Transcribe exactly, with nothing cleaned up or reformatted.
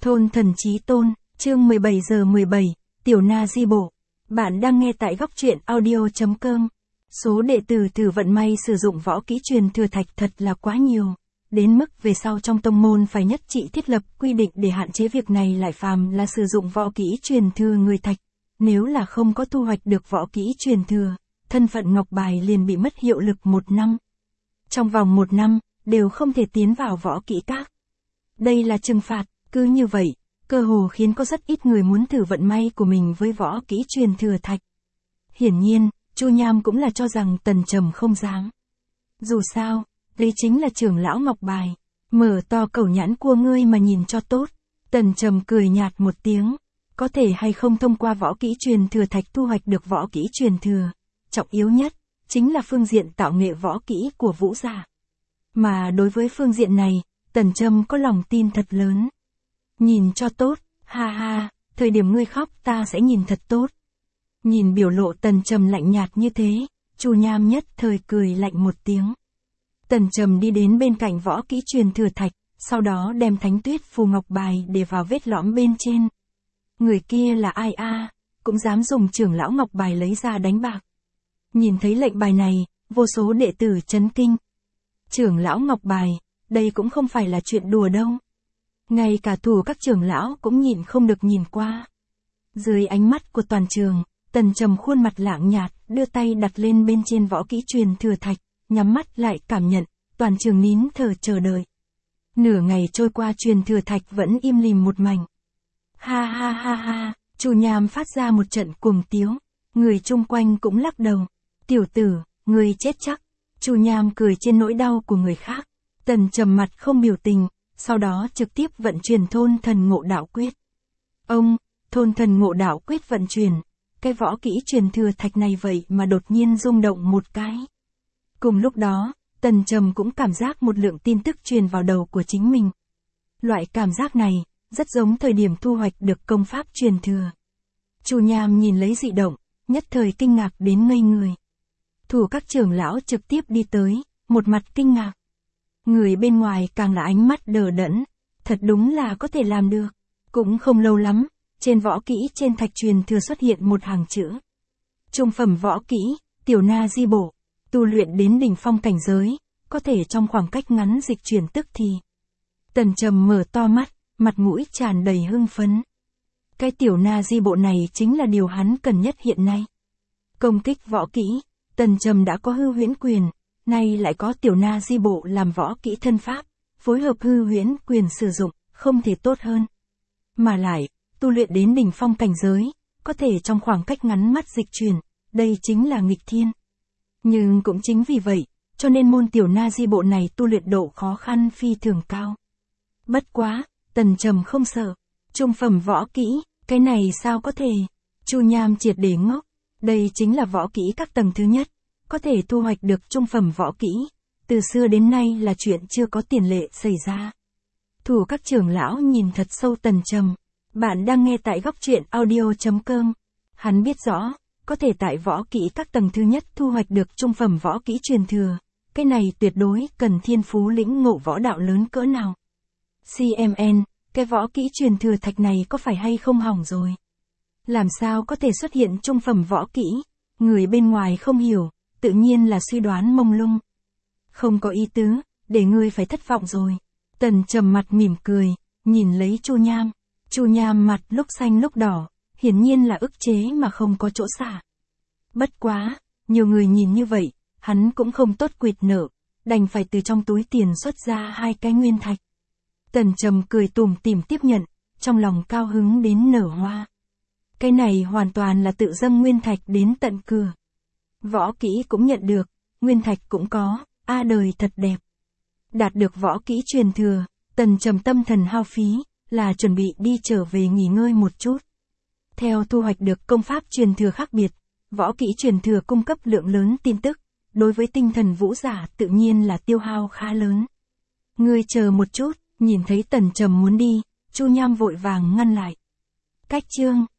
Thôn thần chí tôn, chương mười bảy giờ mười bảy, Tiểu Na Di Bộ. Bạn đang nghe tại góc truyện audio chấm com. Số đệ tử thử vận may sử dụng võ kỹ truyền thừa thạch thật là quá nhiều. Đến mức về sau trong tông môn phải nhất trị thiết lập quy định để hạn chế việc này lại phàm là sử dụng võ kỹ truyền thừa người thạch. Nếu là không có thu hoạch được võ kỹ truyền thừa, thân phận ngọc bài liền bị mất hiệu lực một năm. Trong vòng một năm, đều không thể tiến vào võ kỹ các. Đây là trừng phạt. Cứ như vậy, cơ hồ khiến có rất ít người muốn thử vận may của mình với võ kỹ truyền thừa thạch. Hiển nhiên, Chu Nham cũng là cho rằng Tần Trầm không dám. Dù sao, đây chính là trưởng lão ngọc bài, mở to cẩu nhãn cua ngươi mà nhìn cho tốt. Tần Trầm cười nhạt một tiếng, có thể hay không thông qua võ kỹ truyền thừa thạch thu hoạch được võ kỹ truyền thừa, trọng yếu nhất, chính là phương diện tạo nghệ võ kỹ của vũ giả. Mà đối với phương diện này, Tần Trầm có lòng tin thật lớn. Nhìn cho tốt, ha ha, thời điểm ngươi khóc ta sẽ nhìn thật tốt. Nhìn biểu lộ Tần Trầm lạnh nhạt như thế, Chu Nham nhất thời cười lạnh một tiếng. Tần Trầm đi đến bên cạnh võ kỹ truyền thừa thạch, sau đó đem thánh tuyết phù ngọc bài để vào vết lõm bên trên. Người kia là ai a, cũng dám dùng trưởng lão ngọc bài lấy ra đánh bạc. Nhìn thấy lệnh bài này, vô số đệ tử chấn kinh. Trưởng lão ngọc bài, đây cũng không phải là chuyện đùa đâu. Ngay cả thủ các trưởng lão cũng nhìn không được nhìn qua. Dưới ánh mắt của toàn trường, Tần Trầm khuôn mặt lạng nhạt, đưa tay đặt lên bên trên võ kỹ truyền thừa thạch, nhắm mắt lại cảm nhận, toàn trường nín thở chờ đợi. Nửa ngày trôi qua truyền thừa thạch vẫn im lìm một mảnh. Ha ha ha ha, Chu Nham phát ra một trận cuồng tiếu, người chung quanh cũng lắc đầu. Tiểu tử, người chết chắc. Chu Nham cười trên nỗi đau của người khác. Tần Trầm mặt không biểu tình, sau đó trực tiếp vận chuyển thôn thần ngộ đạo quyết. Ông, thôn thần ngộ đạo quyết vận chuyển, cái võ kỹ truyền thừa thạch này vậy mà đột nhiên rung động một cái. Cùng lúc đó, Tần Trầm cũng cảm giác một lượng tin tức truyền vào đầu của chính mình. Loại cảm giác này, rất giống thời điểm thu hoạch được công pháp truyền thừa. Chu Nham nhìn lấy dị động, nhất thời kinh ngạc đến ngây người. Thủ các trưởng lão trực tiếp đi tới, một mặt kinh ngạc. Người bên ngoài càng là ánh mắt đờ đẫn, thật đúng là có thể làm được. Cũng không lâu lắm, trên võ kỹ trên thạch truyền thừa xuất hiện một hàng chữ. Trung phẩm võ kỹ, Tiểu Na Di Bộ, tu luyện đến đỉnh phong cảnh giới, có thể trong khoảng cách ngắn dịch chuyển tức thì. Tần Trầm mở to mắt, mặt mũi tràn đầy hưng phấn. Cái Tiểu Na Di Bộ này chính là điều hắn cần nhất hiện nay. Công kích võ kỹ, Tần Trầm đã có hư huyễn quyền. Nay lại có Tiểu Na Di Bộ làm võ kỹ thân pháp, phối hợp hư huyễn quyền sử dụng, không thể tốt hơn. Mà lại, tu luyện đến đỉnh phong cảnh giới, có thể trong khoảng cách ngắn mắt dịch chuyển, đây chính là nghịch thiên. Nhưng cũng chính vì vậy, cho nên môn Tiểu Na Di Bộ này tu luyện độ khó khăn phi thường cao. Bất quá, Tần Trầm không sợ. Trung phẩm võ kỹ, cái này sao có thể? Chu Nham triệt để ngốc, đây chính là võ kỹ các tầng thứ nhất. Có thể thu hoạch được trung phẩm võ kỹ, từ xưa đến nay là chuyện chưa có tiền lệ xảy ra. Thủ các trưởng lão nhìn thật sâu Tần Trầm. Bạn đang nghe tại góc truyện audio chấm com. Hắn biết rõ, có thể tại võ kỹ các tầng thứ nhất thu hoạch được trung phẩm võ kỹ truyền thừa. Cái này tuyệt đối cần thiên phú lĩnh ngộ võ đạo lớn cỡ nào. xê em en, cái võ kỹ truyền thừa thạch này có phải hay không hỏng rồi? Làm sao có thể xuất hiện trung phẩm võ kỹ? Người bên ngoài không hiểu. Tự nhiên là suy đoán mông lung. Không có ý tứ, để ngươi phải thất vọng rồi. Tần Trầm mặt mỉm cười, nhìn lấy Chu Nham. Chu Nham mặt lúc xanh lúc đỏ, hiển nhiên là ức chế mà không có chỗ xả. Bất quá, nhiều người nhìn như vậy, hắn cũng không tốt quỵt nợ, đành phải từ trong túi tiền xuất ra hai cái nguyên thạch. Tần Trầm cười tủm tỉm tiếp nhận, trong lòng cao hứng đến nở hoa. Cái này hoàn toàn là tự dâng nguyên thạch đến tận cửa. Võ kỹ cũng nhận được, nguyên thạch cũng có, a đời thật đẹp. Đạt được võ kỹ truyền thừa, Tần Trầm tâm thần hao phí, là chuẩn bị đi trở về nghỉ ngơi một chút. Theo thu hoạch được công pháp truyền thừa khác biệt, võ kỹ truyền thừa cung cấp lượng lớn tin tức, đối với tinh thần vũ giả tự nhiên là tiêu hao khá lớn. Ngươi chờ một chút, nhìn thấy Tần Trầm muốn đi, Chu Nham vội vàng ngăn lại. Cách chương